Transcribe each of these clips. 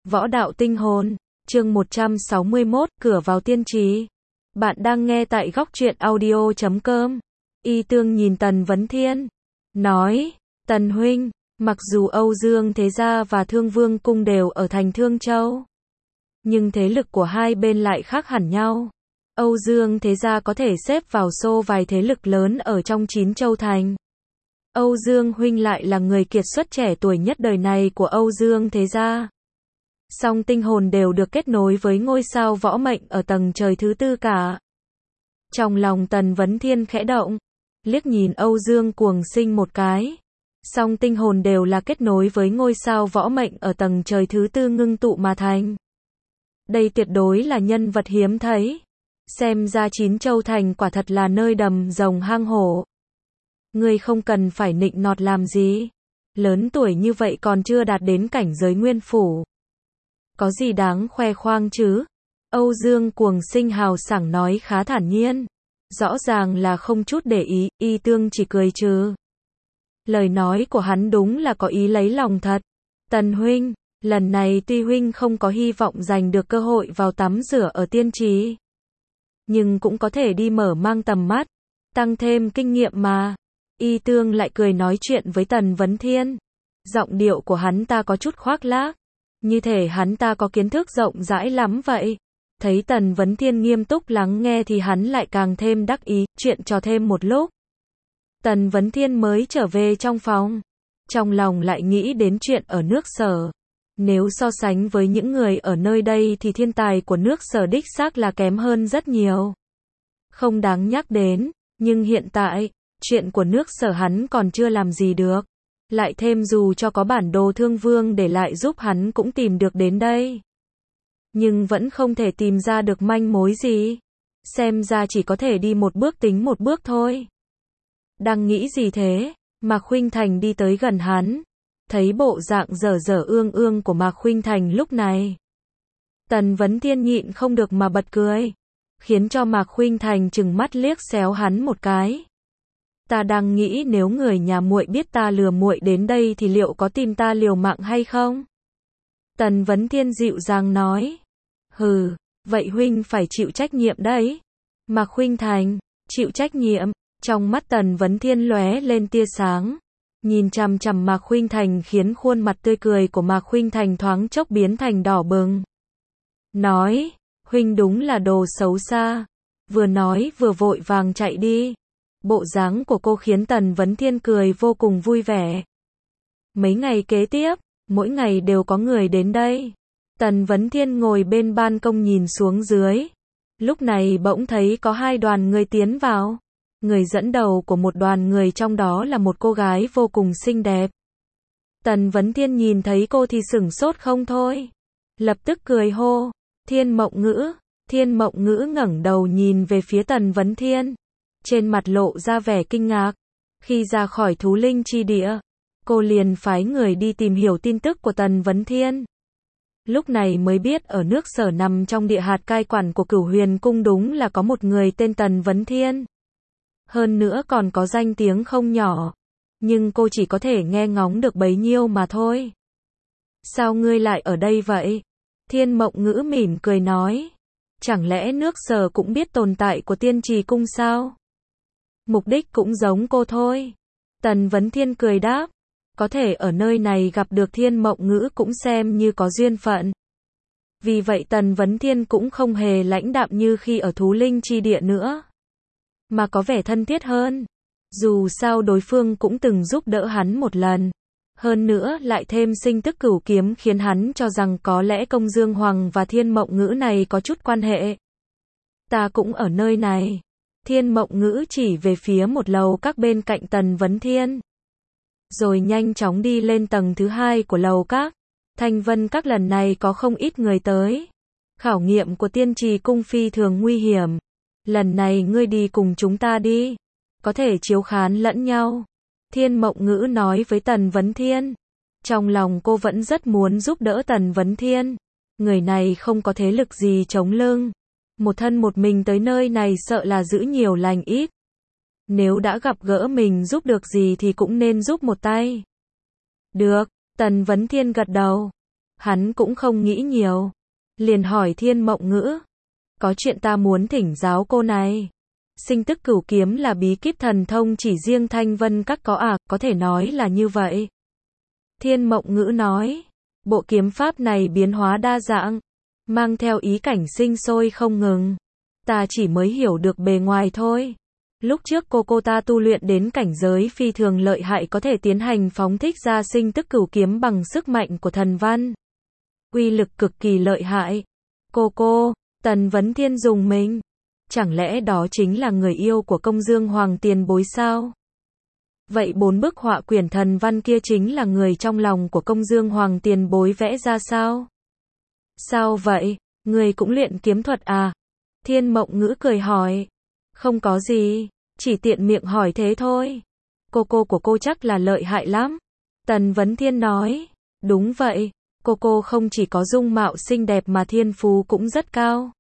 Võ đạo tinh hồn, chương 161, cửa vào tiên trí. Bạn đang nghe tại góc truyện audio.com. Y Tương nhìn Tần Vấn Thiên, nói, Tần huynh, mặc dù Âu Dương Thế Gia và Thương Vương Cung đều ở thành Thương Châu, nhưng thế lực của hai bên lại khác hẳn nhau. Âu Dương Thế Gia có thể xếp vào xô vài thế lực lớn ở trong 9 châu thành. Âu Dương huynh lại là người kiệt xuất trẻ tuổi nhất đời này của Âu Dương Thế Gia. Song tinh hồn đều được kết nối với ngôi sao võ mệnh ở tầng trời thứ tư cả. Trong lòng Tần Vấn Thiên khẽ động, liếc nhìn Âu Dương Cuồng Sinh một cái. Song tinh hồn đều là kết nối với ngôi sao võ mệnh ở tầng trời thứ tư ngưng tụ mà thành. Đây tuyệt đối là nhân vật hiếm thấy. Xem ra 9 châu thành quả thật là nơi đầm rồng hang hổ. Ngươi không cần phải nịnh nọt làm gì. Lớn tuổi như vậy còn chưa đạt đến cảnh giới nguyên phủ. Có gì đáng khoe khoang chứ? Âu Dương Cuồng Sinh hào sảng nói khá thản nhiên. Rõ ràng là không chút để ý, Y Tương chỉ cười trừ. Lời nói của hắn đúng là có ý lấy lòng thật. Tần huynh, lần này tuy huynh không có hy vọng giành được cơ hội vào tắm rửa ở tiên trì, nhưng cũng có thể đi mở mang tầm mắt, tăng thêm kinh nghiệm mà. Y Tương lại cười nói chuyện với Tần Vấn Thiên. Giọng điệu của hắn ta có chút khoác lác, như thể hắn ta có kiến thức rộng rãi lắm vậy. Thấy Tần Vấn Thiên nghiêm túc lắng nghe thì hắn lại càng thêm đắc ý, chuyện trò thêm một lúc. Tần Vấn Thiên mới trở về trong phòng. Trong lòng lại nghĩ đến chuyện ở nước Sở. Nếu so sánh với những người ở nơi đây thì thiên tài của nước Sở đích xác là kém hơn rất nhiều. Không đáng nhắc đến, nhưng hiện tại, chuyện của nước Sở hắn còn chưa làm gì được. Lại thêm dù cho có bản đồ Thương Vương để lại giúp hắn cũng tìm được đến đây. Nhưng vẫn không thể tìm ra được manh mối gì. Xem ra chỉ có thể đi một bước tính một bước thôi. Đang nghĩ gì thế? Mạc Khuynh Thành đi tới gần hắn. Thấy bộ dạng dở dở ương ương của Mạc Khuynh Thành lúc này, Tần Vấn Thiên nhịn không được mà bật cười, khiến cho Mạc Khuynh Thành trừng mắt liếc xéo hắn một cái. Ta đang nghĩ nếu người nhà muội biết ta lừa muội đến đây thì liệu có tìm ta liều mạng hay không? Tần Vấn Thiên dịu dàng nói. Hừ, vậy huynh phải chịu trách nhiệm đấy. Mạc Khuynh Thành, chịu trách nhiệm. Trong mắt Tần Vấn Thiên lóe lên tia sáng. Nhìn chằm chằm Mạc Khuynh Thành khiến khuôn mặt tươi cười của Mạc Khuynh Thành thoáng chốc biến thành đỏ bừng. Nói, huynh đúng là đồ xấu xa. Vừa nói vừa vội vàng chạy đi. Bộ dáng của cô khiến Tần Vấn Thiên cười vô cùng vui vẻ. Mấy ngày kế tiếp, mỗi ngày đều có người đến đây. Tần Vấn Thiên ngồi bên ban công nhìn xuống dưới. Lúc này bỗng thấy có hai đoàn người tiến vào. Người dẫn đầu của một đoàn người trong đó là một cô gái vô cùng xinh đẹp. Tần Vấn Thiên nhìn thấy cô thì sửng sốt không thôi. Lập tức cười hô, Thiên Mộng Ngữ. Thiên Mộng Ngữ ngẩng đầu nhìn về phía Tần Vấn Thiên. Trên mặt lộ ra vẻ kinh ngạc. Khi ra khỏi thú linh chi địa, cô liền phái người đi tìm hiểu tin tức của Tần Vấn Thiên. Lúc này mới biết ở nước Sở nằm trong địa hạt cai quản của Cửu Huyền Cung đúng là có một người tên Tần Vấn Thiên. Hơn nữa còn có danh tiếng không nhỏ. Nhưng cô chỉ có thể nghe ngóng được bấy nhiêu mà thôi. Sao ngươi lại ở đây vậy? Thiên Mộng Ngữ mỉm cười nói. Chẳng lẽ nước Sở cũng biết tồn tại của Tiên Trì Cung sao? Mục đích cũng giống cô thôi. Tần Vấn Thiên cười đáp. Có thể ở nơi này gặp được Thiên Mộng Ngữ cũng xem như có duyên phận. Vì vậy Tần Vấn Thiên cũng không hề lãnh đạm như khi ở thú linh chi địa nữa, mà có vẻ thân thiết hơn. Dù sao đối phương cũng từng giúp đỡ hắn một lần. Hơn nữa lại thêm sinh tức cửu kiếm khiến hắn cho rằng có lẽ Công Dương Hoàng và Thiên Mộng Ngữ này có chút quan hệ. Ta cũng ở nơi này. Thiên Mộng Ngữ chỉ về phía một lầu các bên cạnh Tần Vấn Thiên. Rồi nhanh chóng đi lên tầng thứ hai của lầu các. Thanh Vân các lần này có không ít người tới. Khảo nghiệm của Tiên Trì Cung phi thường nguy hiểm. Lần này ngươi đi cùng chúng ta đi. Có thể chiếu khán lẫn nhau. Thiên Mộng Ngữ nói với Tần Vấn Thiên. Trong lòng cô vẫn rất muốn giúp đỡ Tần Vấn Thiên. Người này không có thế lực gì chống lưng. Một thân một mình tới nơi này sợ là giữ nhiều lành ít. Nếu đã gặp gỡ mình giúp được gì thì cũng nên giúp một tay. Được, Tần Vấn Thiên gật đầu. Hắn cũng không nghĩ nhiều. Liền hỏi Thiên Mộng Ngữ. Có chuyện ta muốn thỉnh giáo cô này. Sinh tức cửu kiếm là bí kíp thần thông chỉ riêng Thanh Vân Các có à, có thể nói là như vậy. Thiên Mộng Ngữ nói. Bộ kiếm pháp này biến hóa đa dạng, mang theo ý cảnh sinh sôi không ngừng. Ta chỉ mới hiểu được bề ngoài thôi. Lúc trước cô ta tu luyện đến cảnh giới phi thường lợi hại có thể tiến hành phóng thích ra sinh tức cửu kiếm bằng sức mạnh của thần văn. Uy lực cực kỳ lợi hại. Cô, Tần Vấn Thiên dùng mình. Chẳng lẽ đó chính là người yêu của Công Dương Hoàng tiền bối sao? Vậy 4 bức họa quyển thần văn kia chính là người trong lòng của Công Dương Hoàng tiền bối vẽ ra sao? Sao vậy? Người cũng luyện kiếm thuật à? Thiên Mộng Ngữ cười hỏi. Không có gì, chỉ tiện miệng hỏi thế thôi. Cô của cô chắc là lợi hại lắm. Tần Vấn Thiên nói. Đúng vậy, cô không chỉ có dung mạo xinh đẹp mà thiên phú cũng rất cao.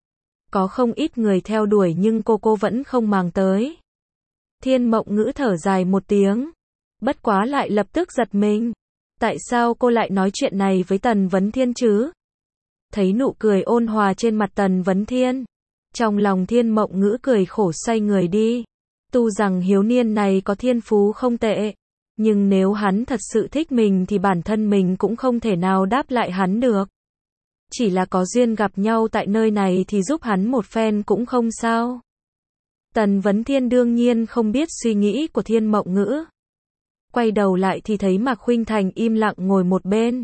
Có không ít người theo đuổi nhưng cô vẫn không màng tới. Thiên Mộng Ngữ thở dài một tiếng. Bất quá lại lập tức giật mình. Tại sao cô lại nói chuyện này với Tần Vấn Thiên chứ? Thấy nụ cười ôn hòa trên mặt Tần Vấn Thiên. Trong lòng Thiên Mộng Ngữ cười khổ xoay người đi. Tu rằng hiếu niên này có thiên phú không tệ. Nhưng nếu hắn thật sự thích mình thì bản thân mình cũng không thể nào đáp lại hắn được. Chỉ là có duyên gặp nhau tại nơi này thì giúp hắn một phen cũng không sao. Tần Vấn Thiên đương nhiên không biết suy nghĩ của Thiên Mộng Ngữ. Quay đầu lại thì thấy Mạc Khuynh Thành im lặng ngồi một bên.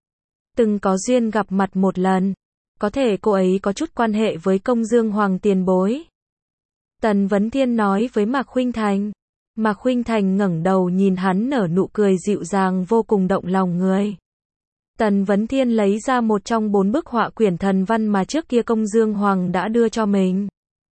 Từng có duyên gặp mặt một lần. Có thể cô ấy có chút quan hệ với Công Dương Hoàng tiền bối. Tần Vấn Thiên nói với Mạc Khuynh Thành. Mạc Khuynh Thành ngẩng đầu nhìn hắn nở nụ cười dịu dàng vô cùng động lòng người. Tần Vấn Thiên lấy ra một trong 4 bức họa quyển thần văn mà trước kia Công Dương Hoàng đã đưa cho mình.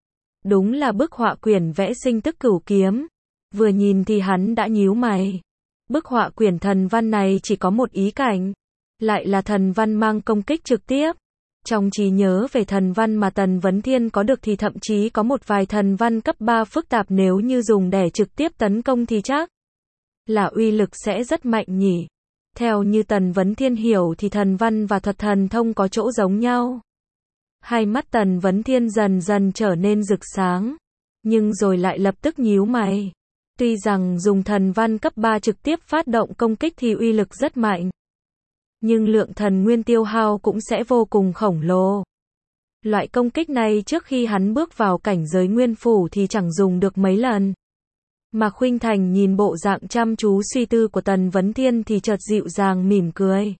Đúng là bức họa quyển vẽ sinh tức cửu kiếm. Vừa nhìn thì hắn đã nhíu mày. Bức họa quyển thần văn này chỉ có một ý cảnh. Lại là thần văn mang công kích trực tiếp. Trong trí nhớ về thần văn mà Tần Vấn Thiên có được thì thậm chí có một vài thần văn cấp 3 phức tạp nếu như dùng để trực tiếp tấn công thì chắc là uy lực sẽ rất mạnh nhỉ. Theo như Tần Vấn Thiên hiểu thì thần văn và thuật thần thông có chỗ giống nhau. Hai mắt Tần Vấn Thiên dần dần trở nên rực sáng, nhưng rồi lại lập tức nhíu mày. Tuy rằng dùng thần văn cấp 3 trực tiếp phát động công kích thì uy lực rất mạnh, nhưng lượng thần nguyên tiêu hao cũng sẽ vô cùng khổng lồ. Loại công kích này trước khi hắn bước vào cảnh giới nguyên phủ thì chẳng dùng được mấy lần. Mạc Khuynh Thành nhìn bộ dạng chăm chú suy tư của Tần Vấn Thiên thì chợt dịu dàng mỉm cười.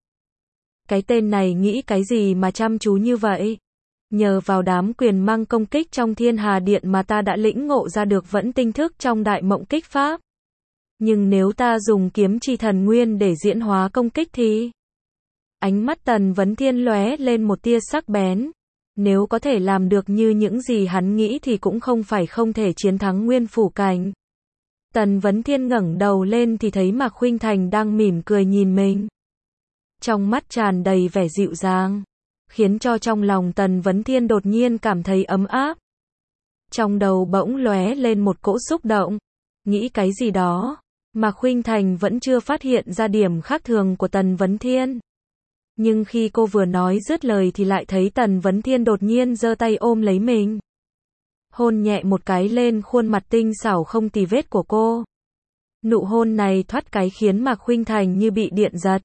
Cái tên này nghĩ cái gì mà chăm chú như vậy? Nhờ vào đám quyền mang công kích trong Thiên Hà Điện mà ta đã lĩnh ngộ ra được vẫn tinh thức trong Đại Mộng Kích Pháp. Nhưng nếu ta dùng kiếm chi thần nguyên để diễn hóa công kích thì... Ánh mắt Tần Vấn Thiên lóe lên một tia sắc bén. Nếu có thể làm được như những gì hắn nghĩ thì cũng không phải không thể chiến thắng nguyên phủ cảnh. Tần Vấn Thiên ngẩng đầu lên thì thấy Mạc Khuynh Thành đang mỉm cười nhìn mình. Trong mắt tràn đầy vẻ dịu dàng, khiến cho trong lòng Tần Vấn Thiên đột nhiên cảm thấy ấm áp. Trong đầu bỗng lóe lên một cỗ xúc động. Nghĩ cái gì đó, Mạc Khuynh Thành vẫn chưa phát hiện ra điểm khác thường của Tần Vấn Thiên. Nhưng khi cô vừa nói dứt lời thì lại thấy Tần Vấn Thiên đột nhiên giơ tay ôm lấy mình. Hôn nhẹ một cái lên khuôn mặt tinh xảo không tì vết của cô. Nụ hôn này thoát cái khiến Mạc Khuynh Thành như bị điện giật.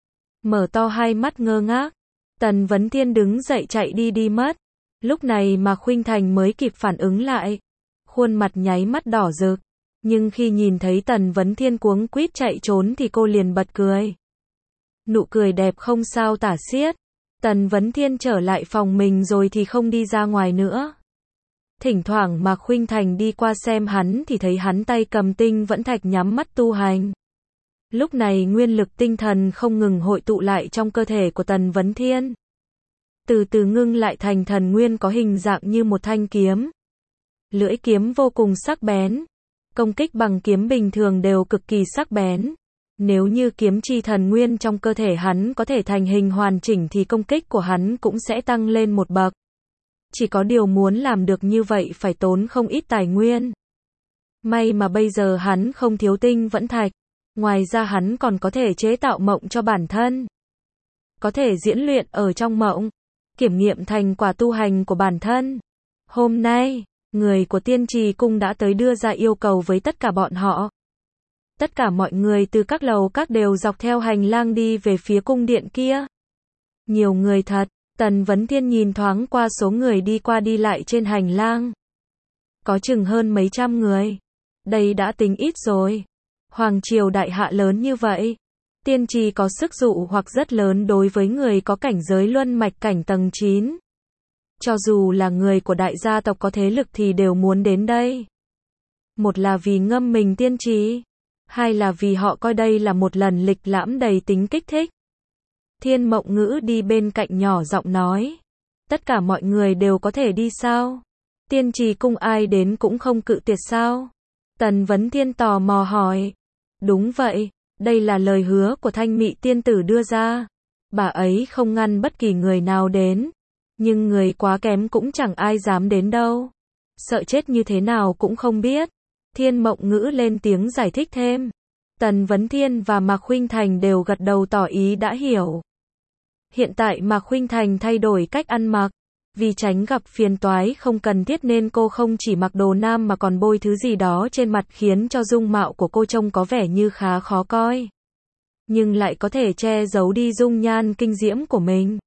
Mở to hai mắt ngơ ngác. Tần Vấn Thiên đứng dậy chạy đi mất. Lúc này Mạc Khuynh Thành mới kịp phản ứng lại. Khuôn mặt nháy mắt đỏ rực. Nhưng khi nhìn thấy Tần Vấn Thiên cuống quýt chạy trốn thì cô liền bật cười. Nụ cười đẹp không sao tả xiết. Tần Vấn Thiên trở lại phòng mình rồi thì không đi ra ngoài nữa. Thỉnh thoảng Mạc Khuynh Thành đi qua xem hắn thì thấy hắn tay cầm tinh vẫn thạch nhắm mắt tu hành. Lúc này nguyên lực tinh thần không ngừng hội tụ lại trong cơ thể của Tần Vấn Thiên. Từ từ ngưng lại thành thần nguyên có hình dạng như một thanh kiếm. Lưỡi kiếm vô cùng sắc bén. Công kích bằng kiếm bình thường đều cực kỳ sắc bén. Nếu như kiếm chi thần nguyên trong cơ thể hắn có thể thành hình hoàn chỉnh thì công kích của hắn cũng sẽ tăng lên một bậc. Chỉ có điều muốn làm được như vậy phải tốn không ít tài nguyên. May mà bây giờ hắn không thiếu tinh vẫn thạch. Ngoài ra hắn còn có thể chế tạo mộng cho bản thân. có thể diễn luyện ở trong mộng, kiểm nghiệm thành quả tu hành của bản thân. Hôm nay, người của Tiên Trì Cung đã tới đưa ra yêu cầu với tất cả bọn họ. Tất cả mọi người từ các lầu các đều dọc theo hành lang đi về phía cung điện kia. Nhiều người thật, Tần Vấn Thiên nhìn thoáng qua số người đi qua đi lại trên hành lang. Có chừng hơn mấy trăm người. Đây đã tính ít rồi. Hoàng triều đại hạ lớn như vậy. Tiên trì có sức dụ hoặc rất lớn đối với người có cảnh giới luân mạch cảnh tầng 9. Cho dù là người của đại gia tộc có thế lực thì đều muốn đến đây. Một là vì ngâm mình tiên trì. Hai là vì họ coi đây là một lần lịch lãm đầy tính kích thích. Thiên Mộng Ngữ đi bên cạnh nhỏ giọng nói. Tất cả mọi người đều có thể đi sao? Tiên trì cung ai đến cũng không cự tuyệt sao? Tần Vấn Thiên tò mò hỏi. Đúng vậy, đây là lời hứa của Thanh Mị tiên tử đưa ra. Bà ấy không ngăn bất kỳ người nào đến. Nhưng người quá kém cũng chẳng ai dám đến đâu. Sợ chết như thế nào cũng không biết. Thiên Mộng Ngữ lên tiếng giải thích thêm. Tần Vấn Thiên và Mạc Khuynh Thành đều gật đầu tỏ ý đã hiểu. Hiện tại Mạc Khuynh Thành thay đổi cách ăn mặc. Vì tránh gặp phiền toái không cần thiết nên cô không chỉ mặc đồ nam mà còn bôi thứ gì đó trên mặt khiến cho dung mạo của cô trông có vẻ như khá khó coi. Nhưng lại có thể che giấu đi dung nhan kinh diễm của mình.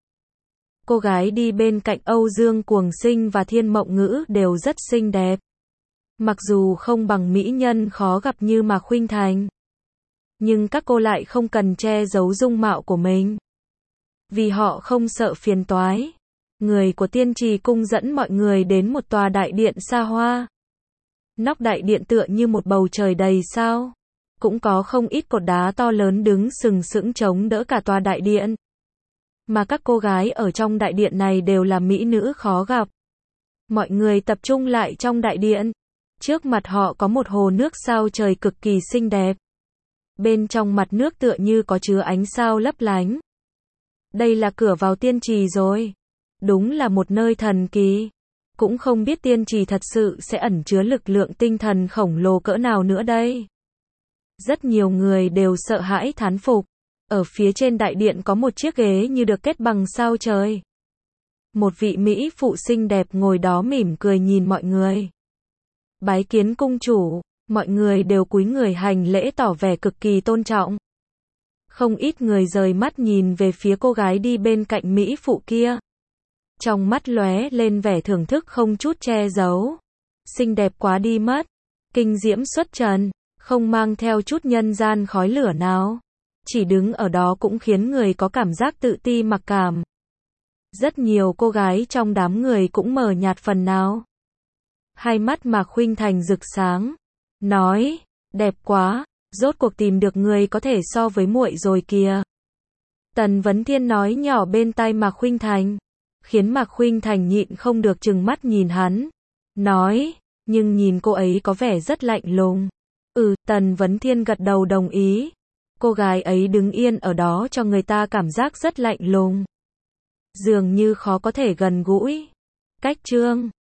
Cô gái đi bên cạnh Âu Dương Cuồng Sinh và Thiên Mộng Ngữ đều rất xinh đẹp. Mặc dù không bằng mỹ nhân khó gặp như Mạc Khuynh Thành. Nhưng các cô lại không cần che giấu dung mạo của mình. Vì họ không sợ phiền toái. Người của Tiên Trì Cung dẫn mọi người đến một tòa đại điện xa hoa. Nóc đại điện tựa như một bầu trời đầy sao. Cũng có không ít cột đá to lớn đứng sừng sững chống đỡ cả tòa đại điện. Mà các cô gái ở trong đại điện này đều là mỹ nữ khó gặp. Mọi người tập trung lại trong đại điện. Trước mặt họ có một hồ nước sao trời cực kỳ xinh đẹp. Bên trong mặt nước tựa như có chứa ánh sao lấp lánh. Đây là cửa vào tiên trì rồi. Đúng là một nơi thần kỳ. Cũng không biết tiên trì thật sự sẽ ẩn chứa lực lượng tinh thần khổng lồ cỡ nào nữa đây. Rất nhiều người đều sợ hãi thán phục. Ở phía trên đại điện có một chiếc ghế như được kết bằng sao trời. Một vị mỹ phụ xinh đẹp ngồi đó mỉm cười nhìn mọi người. Bái kiến cung chủ, mọi người đều cúi người hành lễ tỏ vẻ cực kỳ tôn trọng. Không ít người rời mắt nhìn về phía cô gái đi bên cạnh mỹ phụ kia. Trong mắt lóe lên vẻ thưởng thức không chút che giấu. Xinh đẹp quá đi mất. Kinh diễm xuất trần, không mang theo chút nhân gian khói lửa nào. Chỉ đứng ở đó cũng khiến người có cảm giác tự ti mặc cảm. Rất nhiều cô gái trong đám người cũng mờ nhạt phần nào. Hai mắt Mạc Khuynh Thành rực sáng. Nói, đẹp quá, rốt cuộc tìm được người có thể so với muội rồi kìa. Tần Vấn Thiên nói nhỏ bên tai Mạc Khuynh Thành. Khiến Mạc Khuynh Thành nhịn không được trừng mắt nhìn hắn. Nói, nhưng nhìn cô ấy có vẻ rất lạnh lùng. Tần Vấn Thiên gật đầu đồng ý. Cô gái ấy đứng yên ở đó cho người ta cảm giác rất lạnh lùng. Dường như khó có thể gần gũi. Cách chương